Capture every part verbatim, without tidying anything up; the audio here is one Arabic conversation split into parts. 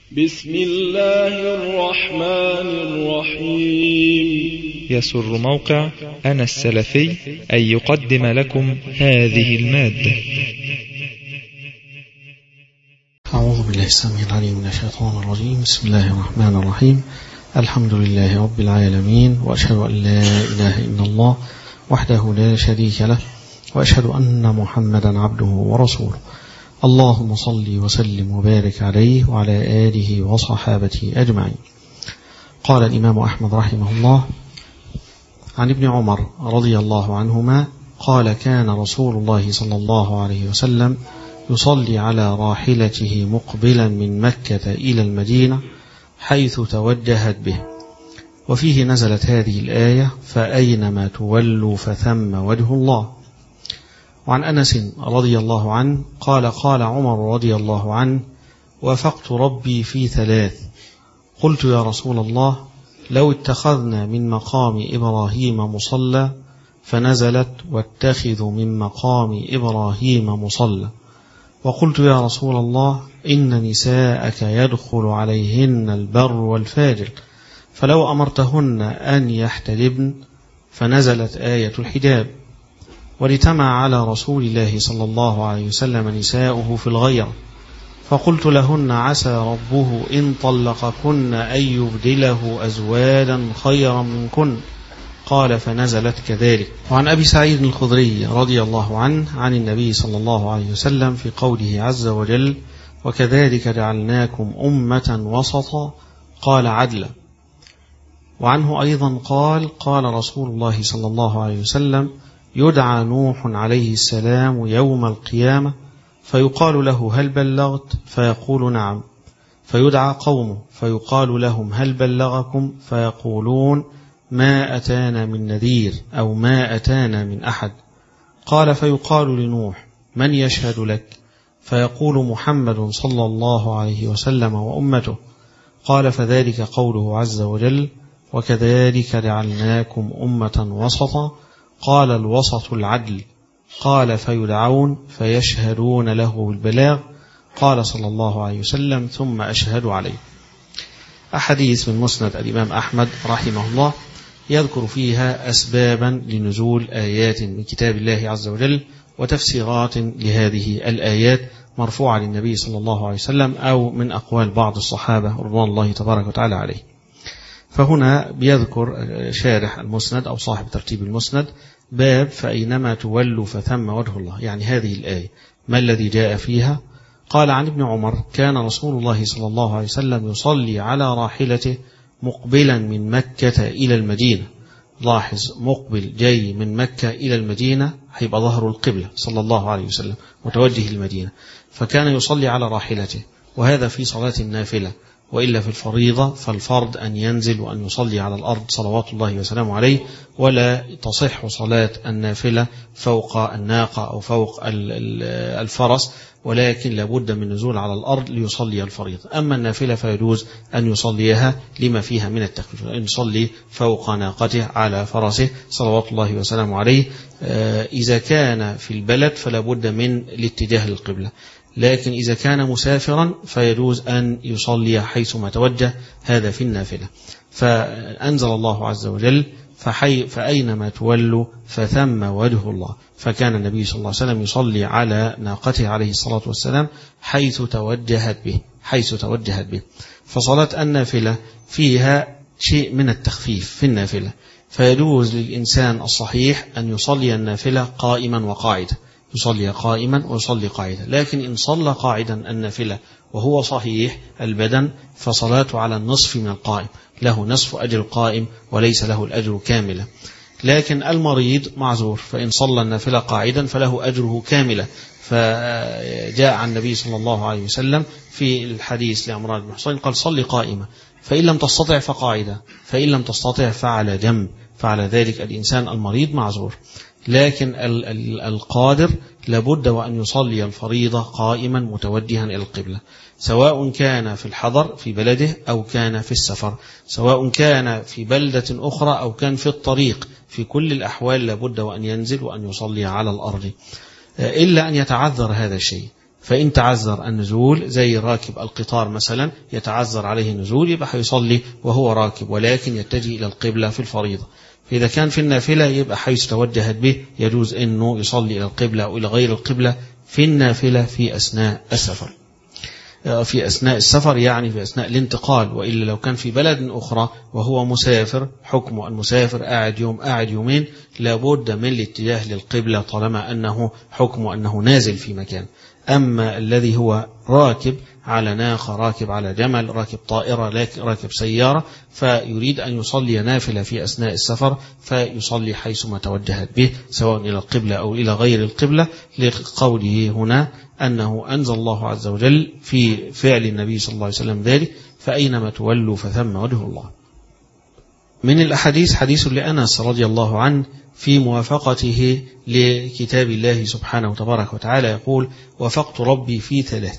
بسم الله الرحمن الرحيم. يسر موقع أنا السلفي أن يقدم لكم هذه المادة. أعوذ بالله السميع العليم من الشيطان الرجيم. بسم الله الرحمن الرحيم. الحمد لله رب العالمين، وأشهد أن لا إله إلا الله وحده لا شريك له، وأشهد أن محمدا عبده ورسوله. اللهم صل وسلم وبارك عليه وعلى آله وصحابته أجمعين. قال الإمام أحمد رحمه الله عن ابن عمر رضي الله عنهما قال: كان رسول الله صلى الله عليه وسلم يصلي على راحلته مقبلا من مكة إلى المدينة حيث توجهت به. وفيه نزلت هذه الآية: فأينما تولوا فثم وجه الله. وعن أنس رضي الله عنه قال: قال عمر رضي الله عنه: وافقت ربي في ثلاث. قلت: يا رسول الله، لو اتخذنا من مقام إبراهيم مصلى، فنزلت: واتخذوا من مقام إبراهيم مصلى. وقلت: يا رسول الله، إن نساءك يدخل عليهن البر والفاجر، فلو أمرتهن أن يحتجبن، فنزلت آية الحجاب. واجتمع على رسول الله صلى الله عليه وسلم نساؤه في الغيرة، فقلت لهن: عسى ربه إن طلقكن أن يبدله أزواجا خيرا منكن. قال: فنزلت كذلك. وعن أبي سعيد الخدري رضي الله عنه عن النبي صلى الله عليه وسلم في قوله عز وجل: وكذلك جعلناكم أمة وسطا، قال: عدلا. وعنه أيضا قال: قال رسول الله صلى الله عليه وسلم: يدعى نوح عليه السلام يوم القيامة، فيقال له: هل بلغت؟ فيقول: نعم. فيدعى قومه فيقال لهم: هل بلغكم؟ فيقولون: ما أتانا من نذير، أو ما أتانا من أحد. قال: فيقال لنوح: من يشهد لك؟ فيقول: محمد صلى الله عليه وسلم وأمته. قال: فذلك قوله عز وجل: وكذلك جعلناكم أمة وسطا. قال: الوسط العدل. قال: فيدعون فيشهدون له بالبلاغ. قال صلى الله عليه وسلم: ثم أشهد عليه. أحاديث من مسند الإمام أحمد رحمه الله يذكر فيها أسبابا لنزول آيات من كتاب الله عز وجل وتفسيرات لهذه الآيات مرفوعة للنبي صلى الله عليه وسلم أو من أقوال بعض الصحابة رضوان الله تبارك وتعالى عليه. فهنا بيذكر شارح المسند أو صاحب ترتيب المسند باب فأينما تولوا فثم وجه الله، يعني هذه الآية ما الذي جاء فيها؟ قال: عن ابن عمر: كان رسول الله صلى الله عليه وسلم يصلي على راحلته مقبلا من مكة إلى المدينة. لاحظ، مقبل جاي من مكة إلى المدينة، هيبقى ظهر القبلة صلى الله عليه وسلم متوجه المدينة، فكان يصلي على راحلته، وهذا في صلاة النافلة. وإلا في الفريضة فالفرض أن ينزل وأن يصلي على الأرض صلوات الله وسلامه عليه، ولا تصح صلاة النافلة فوق الناقة أو فوق الفرس، ولكن لابد من نزول على الأرض ليصلي الفريضة. أما النافلة فيجوز أن يصليها لما فيها من التخفيف، أن يصلي فوق ناقته على فرسه صلوات الله وسلامه عليه. إذا كان في البلد فلابد من الاتجاه للقبلة، لكن إذا كان مسافرا فيجوز أن يصلي حيثما توجه، هذا في النافلة. فأنزل الله عز وجل: فحي فأينما تولوا فثم وجه الله. فكان النبي صلى الله عليه وسلم يصلي على ناقته عليه الصلاة والسلام حيث توجهت به حيث توجهت به فصلاة النافلة فيها شيء من التخفيف في النافلة، فيجوز للإنسان الصحيح أن يصلي النافلة قائما وقاعدا، يصلي قائما ويصلي قاعدا. لكن إن صلى قاعدا النافلة وهو صحيح البدن فصلاته على النصف من القائم، له نصف أجر القائم وليس له الأجر كاملا. لكن المريض معذور، فإن صلى النافلة قاعدا فله أجره كاملا. فجاء عن النبي صلى الله عليه وسلم في الحديث لعمران بن حصين قال: صلي قائمة، فإن لم تستطع فقاعدة، فإن لم تستطع فعلى جنب. فعلى ذلك الإنسان المريض معذور. لكن القادر لابد وأن يصلي الفريضة قائما متوجها إلى القبلة، سواء كان في الحضر في بلده أو كان في السفر، سواء كان في بلدة أخرى أو كان في الطريق. في كل الأحوال لابد وأن ينزل وأن يصلي على الأرض، إلا أن يتعذر هذا الشيء. فإن تعذر النزول زي راكب القطار مثلا يتعذر عليه النزول يبقى هيصلي وهو راكب، ولكن يتجه إلى القبلة في الفريضة. فإذا كان في النافلة يبقى حيث توجهت به يجوز أنه يصلي إلى القبلة أو إلى غير القبلة في النافلة في أثناء السفر، في أثناء السفر يعني في أثناء الانتقال. وإلا لو كان في بلد أخرى وهو مسافر، حكمه المسافر قاعد يوم قاعد يومين لابد من الاتجاه للقبلة طالما أنه حكمه أنه نازل في مكان. أما الذي هو راكب على ناقة، راكب على جمل، راكب طائرة، راكب سيارة، فيريد أن يصلي نافلة في أثناء السفر فيصلي حيثما توجهت به سواء إلى القبلة أو إلى غير القبلة، لقوله هنا أنه أنزل الله عز وجل في فعل النبي صلى الله عليه وسلم ذلك فأينما تولوا فثم وجه الله. من الأحاديث حديث لأنس رضي الله عنه في موافقته لكتاب الله سبحانه وتبارك وتعالى يقول: وافقت ربي في ثلاث.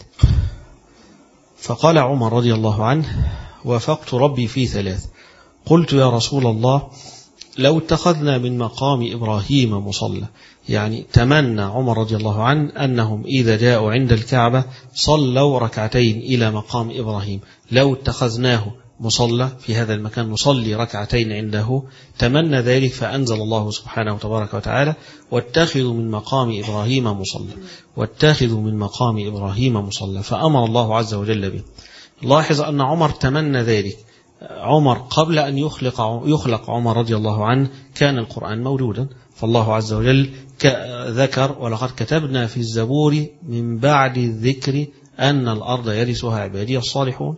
فقال عمر رضي الله عنه: وافقت ربي في ثلاث. قلت يا رسول الله لو اتخذنا من مقام إبراهيم مصلى، يعني تمنى عمر رضي الله عنه أنهم إذا جاءوا عند الكعبة صلوا ركعتين إلى مقام إبراهيم، لو اتخذناه مصلى في هذا المكان نصلي ركعتين عنده، تمنى ذلك فأنزل الله سبحانه وتبارك وتعالى: واتخذوا من مقام إبراهيم مصلى، واتخذوا من مقام إبراهيم مصلى، فأمر الله عز وجل به. لاحظ أن عمر تمنى ذلك. عمر قبل أن يخلق يخلق عمر رضي الله عنه كان القرآن موجودا، فالله عز وجل ذكر: ولقد كتبنا في الزبور من بعد الذكر أن الأرض يرثها عبادي الصالحون.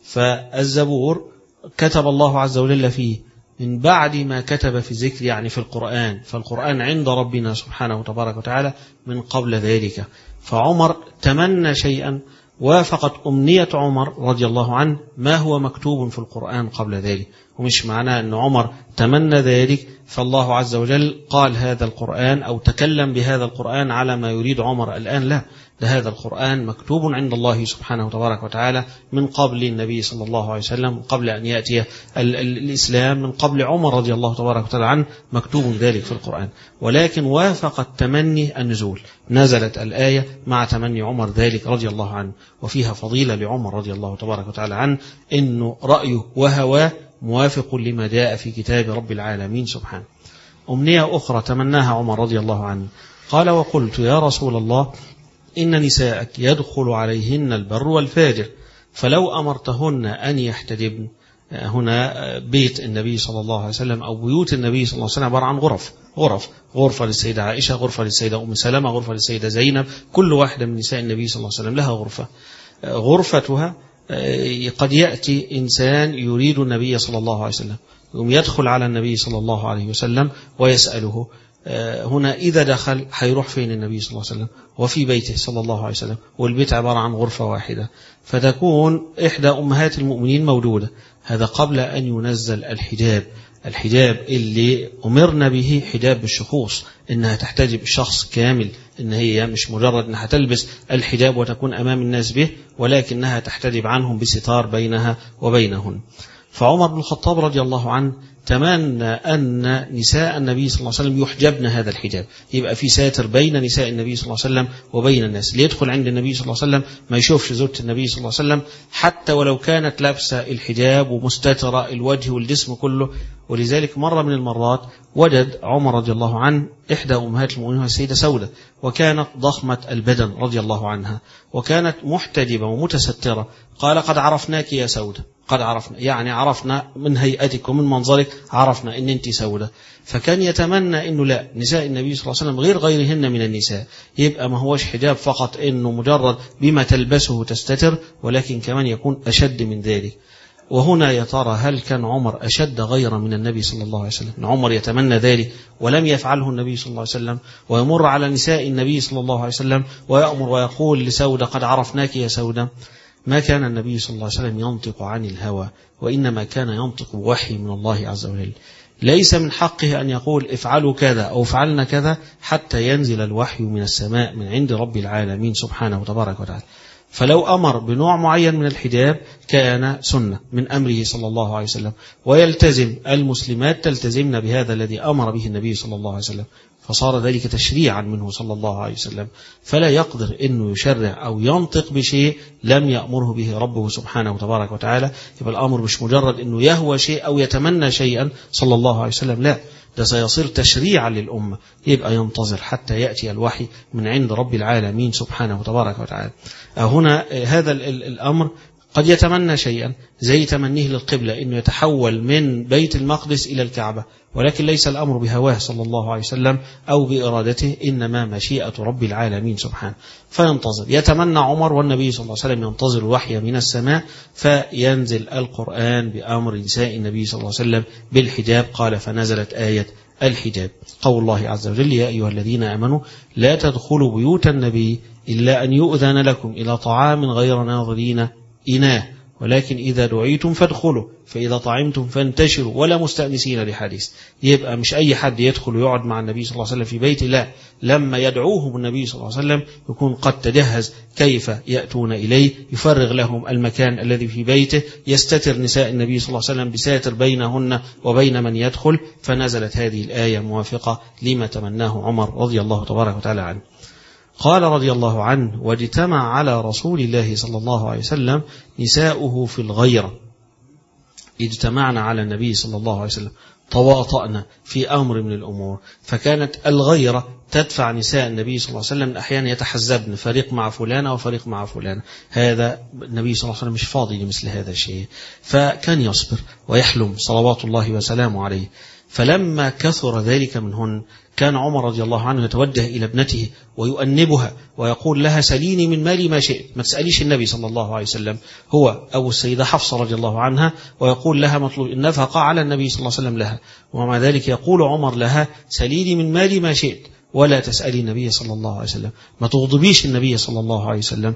فالزبور كتب الله عز وجل فيه من بعد ما كتب في الذكر يعني في القرآن، فالقرآن عند ربنا سبحانه وتبارك وتعالى من قبل ذلك. فعمر تمنى شيئا وافقت أمنية عمر رضي الله عنه ما هو مكتوب في القرآن قبل ذلك، ومش معناه أن عمر تمنى ذلك فالله عز وجل قال هذا القرآن أو تكلم بهذا القرآن على ما يريد عمر الآن، لا، هذا القرآن مكتوب عند الله سبحانه وتبارك وتعالى من قبل النبي صلى الله عليه وسلم، قبل أن يأتي الإسلام، من قبل عمر رضي الله تبارك وتعالى عنه مكتوب ذلك في القرآن. ولكن وافق التمني النزول، نزلت الآية مع تمني عمر ذلك رضي الله عنه، وفيها فضيلة لعمر رضي الله تبارك وتعالى عنه إنه رأيه وهواه موافق لما جاء في كتاب رب العالمين سبحانه. أمنية أخرى تمناها عمر رضي الله عنه، قال: وقلت يا رسول الله إن نساءك يدخل عليهن البر والفاجر، فلو أمرتهن أن يحتجبن. هنا بيت النبي صلى الله عليه وسلم أو بيوت النبي صلى الله عليه وسلم عبارة عن غرف غرف غرفة للسيدة عائشة، غرفة للسيدة أم سلمة، غرفة للسيدة زينب، كل واحدة من نساء النبي صلى الله عليه وسلم لها غرفة. غرفتها قد يأتي إنسان يريد النبي صلى الله عليه وسلم يدخل على النبي صلى الله عليه وسلم ويسأله. هنا إذا دخل حيروح فين النبي صلى الله عليه وسلم؟ وفي بيته صلى الله عليه وسلم، والبيت عبارة عن غرفة واحدة، فتكون إحدى أمهات المؤمنين موجودة. هذا قبل أن ينزل الحجاب. الحجاب اللي أمرنا به حجاب بالشخوص، إنها تحتجب الشخص كامل، إن هي مش مجرد أنها تلبس الحجاب وتكون أمام الناس به، ولكنها تحتجب عنهم بستار بينها وبينهن. فعمر بن الخطاب رضي الله عنه تمنى أن نساء النبي صلى الله عليه وسلم يحجبن هذا الحجاب، يبقى في ساتر بين نساء النبي صلى الله عليه وسلم وبين الناس، ليدخل عند النبي صلى الله عليه وسلم ما يشوفش زوجة النبي صلى الله عليه وسلم حتى ولو كانت لابسة الحجاب ومستترة الوجه والجسم كله. ولذلك مرة من المرات وجد عمر رضي الله عنه إحدى أمهات المؤمنين السيدة سودة، وكانت ضخمة البدن رضي الله عنها، وكانت محتجبة ومتسترة. قال: قد عرفناك يا سودة، قد عرفنا، يعني عرفنا من هيئتك ومن منظرك، عرفنا ان انت سودة. فكان يتمنى انه لا، نساء النبي صلى الله عليه وسلم غير غيرهن من النساء، يبقى ما هوش حجاب فقط انه مجرد بما تلبسه تستتر، ولكن كمان يكون اشد من ذلك. وهنا يا ترى هل كان عمر أشد غيرا من النبي صلى الله عليه وسلم؟ عمر يتمنى ذلك ولم يفعله النبي صلى الله عليه وسلم، ويمر على نساء النبي صلى الله عليه وسلم ويأمر ويقول لسودة: قد عرفناك يا سودة. ما كان النبي صلى الله عليه وسلم ينطق عن الهوى، وإنما كان ينطق وحي من الله عز وجل. ليس من حقه أن يقول افعلوا كذا أو افعلنا كذا حتى ينزل الوحي من السماء من عند رب العالمين سبحانه وتبارك وتعالى. فلو أمر بنوع معين من الحجاب كان سنة من أمره صلى الله عليه وسلم، ويلتزم المسلمات تلتزمن بهذا الذي أمر به النبي صلى الله عليه وسلم. فصار ذلك تشريعا منه صلى الله عليه وسلم، فلا يقدر أنه يشرع أو ينطق بشيء لم يأمره به ربه سبحانه وتبارك وتعالى. يبقى الأمر مش مجرد أنه يهوى شيء أو يتمنى شيئا صلى الله عليه وسلم، لا، ده سيصير تشريعا للأمة. يبقى ينتظر حتى يأتي الوحي من عند رب العالمين سبحانه وتبارك وتعالى. هنا هذا الأمر قد يتمنى شيئا زي تمنيه للقبلة إنه يتحول من بيت المقدس إلى الكعبة، ولكن ليس الأمر بهواه صلى الله عليه وسلم أو بإرادته، إنما مشيئة رب العالمين سبحانه. فينتظر، يتمنى عمر والنبي صلى الله عليه وسلم ينتظر الوحي من السماء، فينزل القرآن بأمر نساء النبي صلى الله عليه وسلم بالحجاب. قال فنزلت آية الحجاب، قول الله عز وجل يا أيها الذين آمنوا لا تدخلوا بيوت النبي إلا أن يؤذن لكم إلى طعام غير ناظرين إناه ولكن إذا دعيتم فادخلوا فإذا طعمتم فانتشروا ولا مستأنسين لحديث. يبقى مش أي حد يدخل ويقعد مع النبي صلى الله عليه وسلم في بيت الله، لما يدعوهم النبي صلى الله عليه وسلم يكون قد تجهز كيف يأتون إليه، يفرغ لهم المكان الذي في بيته، يستتر نساء النبي صلى الله عليه وسلم بساتر بينهن وبين من يدخل. فنزلت هذه الآية موافقة لما تمناه عمر رضي الله تبارك وتعالى عنه. قال رضي الله عنه واجتمع على رسول الله صلى الله عليه وسلم نساؤه في الغيرة، اجتمعنا على النبي صلى الله عليه وسلم، تواطأنا في أمر من الأمور، فكانت الغيرة تدفع نساء النبي صلى الله عليه وسلم أحيانا يتحزبن، فريق مع فلانة وفريق مع فلانة. هذا النبي صلى الله عليه وسلم مش فاضي لمثل هذا الشيء، فكان يصبر ويحلم صلوات الله وسلامه عليه. فلما كثر ذلك منهن كان عمر رضي الله عنه يتوجه إلى ابنته ويؤنبها ويقول لها سليني من مالي ما شئت، ما تسأليش النبي صلى الله عليه وسلم، هو أو السيدة حفصة رضي الله عنها، ويقول لها مطلوب النفقة على النبي صلى الله عليه وسلم لها، ومع ذلك يقول عمر لها سليني من مالي ما شئت ولا تسألي النبي صلى الله عليه وسلم، ما تغضبيش النبي صلى الله عليه وسلم.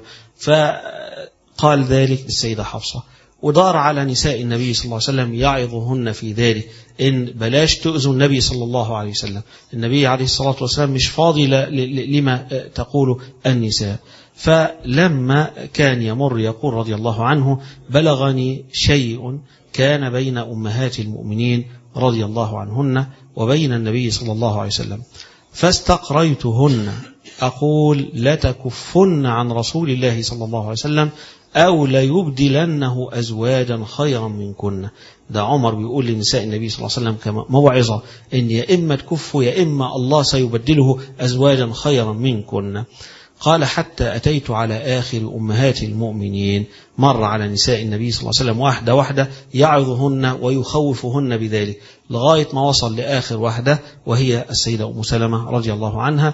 فقال ذلك السيدة حفصة، ودار على نساء النبي صلى الله عليه وسلم يعظهن في ذلك إن بلاش تؤذوا النبي صلى الله عليه وسلم، النبي عليه الصلاة والسلام مش فاضي لما تقول النساء. فلما كان يمر يقول رضي الله عنه بلغني شيء كان بين أمهات المؤمنين رضي الله عنهن وبين النبي صلى الله عليه وسلم، فاستقريتهن أقول لتكفن عن رسول الله صلى الله عليه وسلم أو ليبدلنه أزواجا خيرا منكن. ده عمر بيقول لنساء النبي صلى الله عليه وسلم كما موعظة إن يا إما تكفوا يا إما الله سيبدله أزواجا خيرا منكن. قال حتى أتيت على آخر أمهات المؤمنين، مر على نساء النبي صلى الله عليه وسلم واحدة واحدة يعظهن ويخوفهن بذلك لغاية ما وصل لآخر واحدة وهي السيدة أم سلمة رضي الله عنها،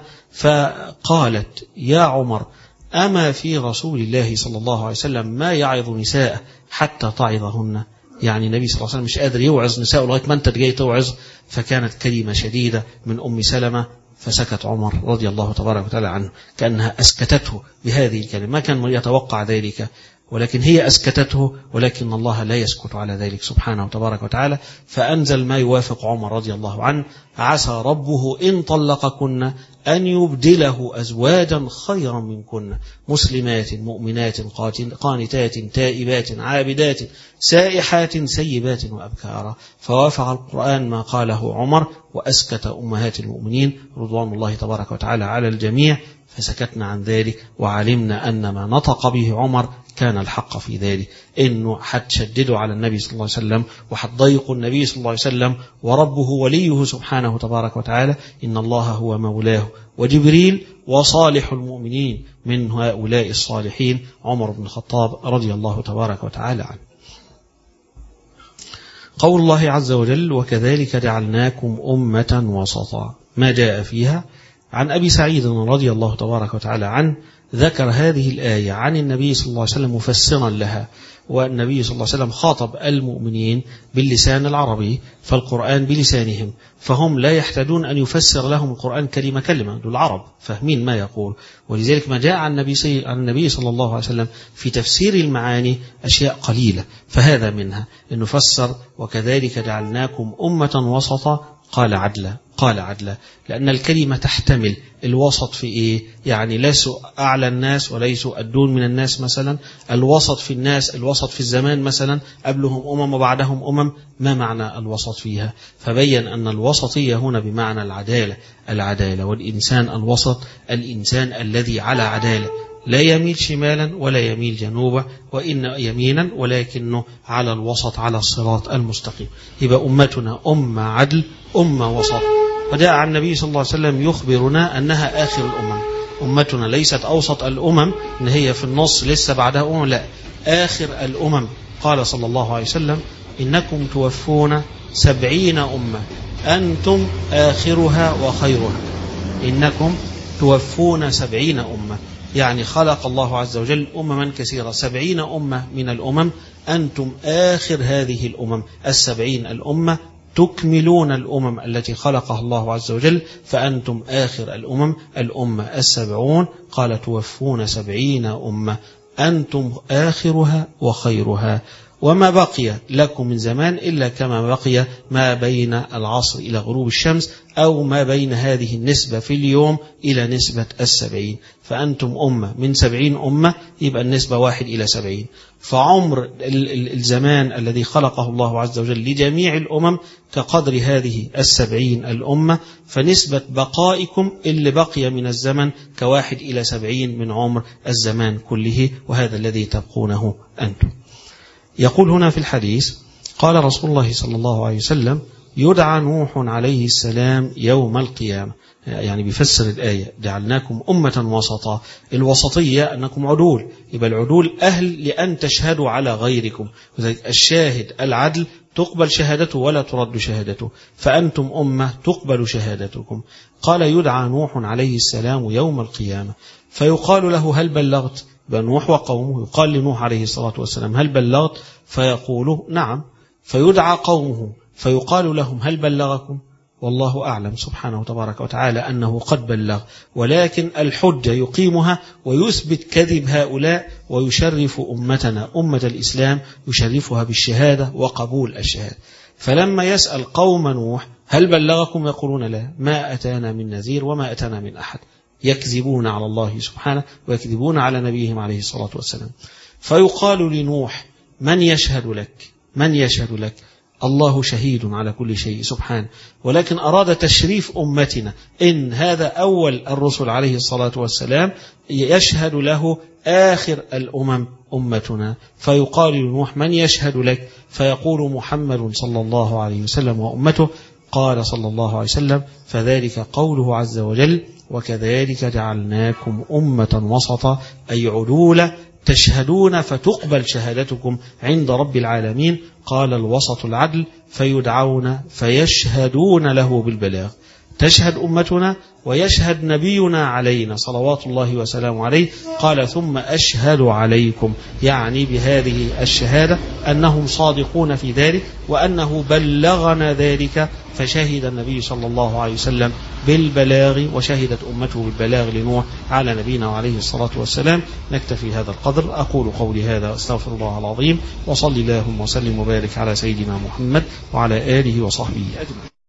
فقالت يا عمر أما في رسول الله صلى الله عليه وسلم ما يعظ نساء حتى تعظهن؟ يعني النبي صلى الله عليه وسلم مش قادر يوعظ نساء لغاية ما أنت جاي توعظ. فكانت كلمة شديدة من أم سلمة، فسكت عمر رضي الله تبارك وتعالى عنه كأنها أسكتته بهذه الكلمة، ما كان يتوقع ذلك ولكن هي أسكتته، ولكن الله لا يسكت على ذلك سبحانه وتبارك وتعالى، فأنزل ما يوافق عمر رضي الله عنه عسى ربه إن طلقكن أن يبدله أزواجا خيرا منكن مسلمات مؤمنات قانتات تائبات عابدات سائحات سيبات وأبكارا. فوافق القرآن ما قاله عمر وأسكت أمهات المؤمنين رضوان الله تبارك وتعالى على الجميع، فسكتنا عن ذلك وعلمنا أن ما نطق به عمر كان الحق في ذلك، إنه حتشددوا على النبي صلى الله عليه وسلم وحتضيقوا النبي صلى الله عليه وسلم، وربه وليه سبحانه تبارك وتعالى، إن الله هو مولاه وجبريل وصالح المؤمنين من هؤلاء الصالحين عمر بن الخطاب رضي الله تبارك وتعالى عنه. قول الله عز وجل وكذلك جعلناكم أمة وسطا، ما جاء فيها عن أبي سعيد رضي الله تبارك وتعالى عنه ذكر هذه الآية عن النبي صلى الله عليه وسلم مفسرا لها، والنبي صلى الله عليه وسلم خاطب المؤمنين باللسان العربي فالقرآن بلسانهم، فهم لا يحتاجون أن يفسر لهم القرآن كلمة كلمة، دول العرب فاهمين ما يقول. ولذلك ما جاء عن النبي عن النبي صلى الله عليه وسلم في تفسير المعاني أشياء قليلة، فهذا منها أنه فسر وكذلك جعلناكم أمة وسطا، قال عدلا، قال عدلا، لأن الكلمة تحتمل الوسط في إيه؟ يعني ليسوا أعلى الناس وليسوا أدون من الناس مثلا، الوسط في الناس، الوسط في الزمان مثلا، قبلهم أمم وبعدهم أمم، ما معنى الوسط فيها؟ فبين أن الوسطية هنا بمعنى العدالة، العدالة والإنسان الوسط، الإنسان الذي على عدالة، لا يميل شمالا ولا يميل جنوبا وإن يمينا، ولكنه على الوسط، على الصراط المستقيم. يبقى أمتنا أمة عدل، أمة وسط. وجاء عن النبي صلى الله عليه وسلم يخبرنا أنها آخر الأمم. أمتنا ليست أوسط الأمم إن هي في النص لسه بعدها أمم، لا، آخر الأمم. قال صلى الله عليه وسلم إنكم توفون سبعين أمة أنتم آخرها وخيرها. إنكم توفون سبعين أمة، يعني خلق الله عز وجل أمما كثيرة، سبعين أمة من الأمم، أنتم آخر هذه الأمم السبعين الأمة، تكملون الأمم التي خلقها الله عز وجل، فأنتم آخر الأمم الأمة السبعون. قال توفون سبعين أمة أنتم آخرها وخيرها، وما بقي لكم من زمان إلا كما بقي ما بين العصر إلى غروب الشمس، أو ما بين هذه النسبة في اليوم إلى نسبة السبعين، فأنتم أمة من سبعين أمة، يبقى النسبة واحد إلى سبعين. فعمر الزمان الذي خلقه الله عز وجل لجميع الأمم كقدر هذه السبعين الأمة، فنسبة بقائكم اللي بقي من الزمن كواحد إلى سبعين من عمر الزمان كله، وهذا الذي تبقونه أنتم. يقول هنا في الحديث قال رسول الله صلى الله عليه وسلم يدعى نوح عليه السلام يوم القيامة، يعني بيفسر الآية جعلناكم أمة وسطا. الوسطية أنكم عدول، يبقى العدول أهل لأن تشهدوا على غيركم، وذلك الشاهد العدل تقبل شهادته ولا ترد شهادته، فأنتم أمة تقبل شهادتكم. قال يدعى نوح عليه السلام يوم القيامة فيقال له هل بلغت؟ نوح وقومه يقال لنوح عليه الصلاة والسلام هل بلغت؟ فيقول نعم. فيدعى قومه فيقال لهم هل بلغكم؟ والله أعلم سبحانه وتبارك وتعالى أنه قد بلغ، ولكن الحجة يقيمها ويثبت كذب هؤلاء ويشرف أمتنا أمة الإسلام، يشرفها بالشهادة وقبول الشهادة. فلما يسأل قوم نوح هل بلغكم؟ يقولون لا، ما أتانا من نذير وما أتانا من أحد. يكذبون على الله سبحانه ويكذبون على نبيهم عليه الصلاة والسلام. فيقال لنوح من يشهد لك؟ من يشهد لك؟ الله شهيد على كل شيء سبحانه، ولكن أراد تشريف أمتنا إن هذا أول الرسل عليه الصلاة والسلام يشهد له آخر الأمم أمتنا. فيقال لنوح من يشهد لك؟ فيقول محمد صلى الله عليه وسلم وأمته. قال صلى الله عليه وسلم فذلك قوله عز وجل وكذلك جعلناكم أمة وسطا، أي عدولة تشهدون فتقبل شهادتكم عند رب العالمين. قال الوسط العدل فيدعون فيشهدون له بالبلاغ. تشهد أمتنا ويشهد نبينا علينا صلوات الله وسلامه عليه. قال ثم أشهد عليكم، يعني بهذه الشهادة أنهم صادقون في ذلك وأنه بلغنا ذلك. فشهد النبي صلى الله عليه وسلم بالبلاغ وشهدت أمته بالبلاغ لنوح على نبينا عليه الصلاة والسلام. نكتفي هذا القدر. أقول قولي هذا أستغفر الله العظيم، وصلي اللهم وسلم وبارك على سيدنا محمد وعلى آله وصحبه أجمعين.